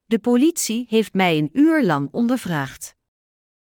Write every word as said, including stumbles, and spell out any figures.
De politie heeft mij een uur lang ondervraagd.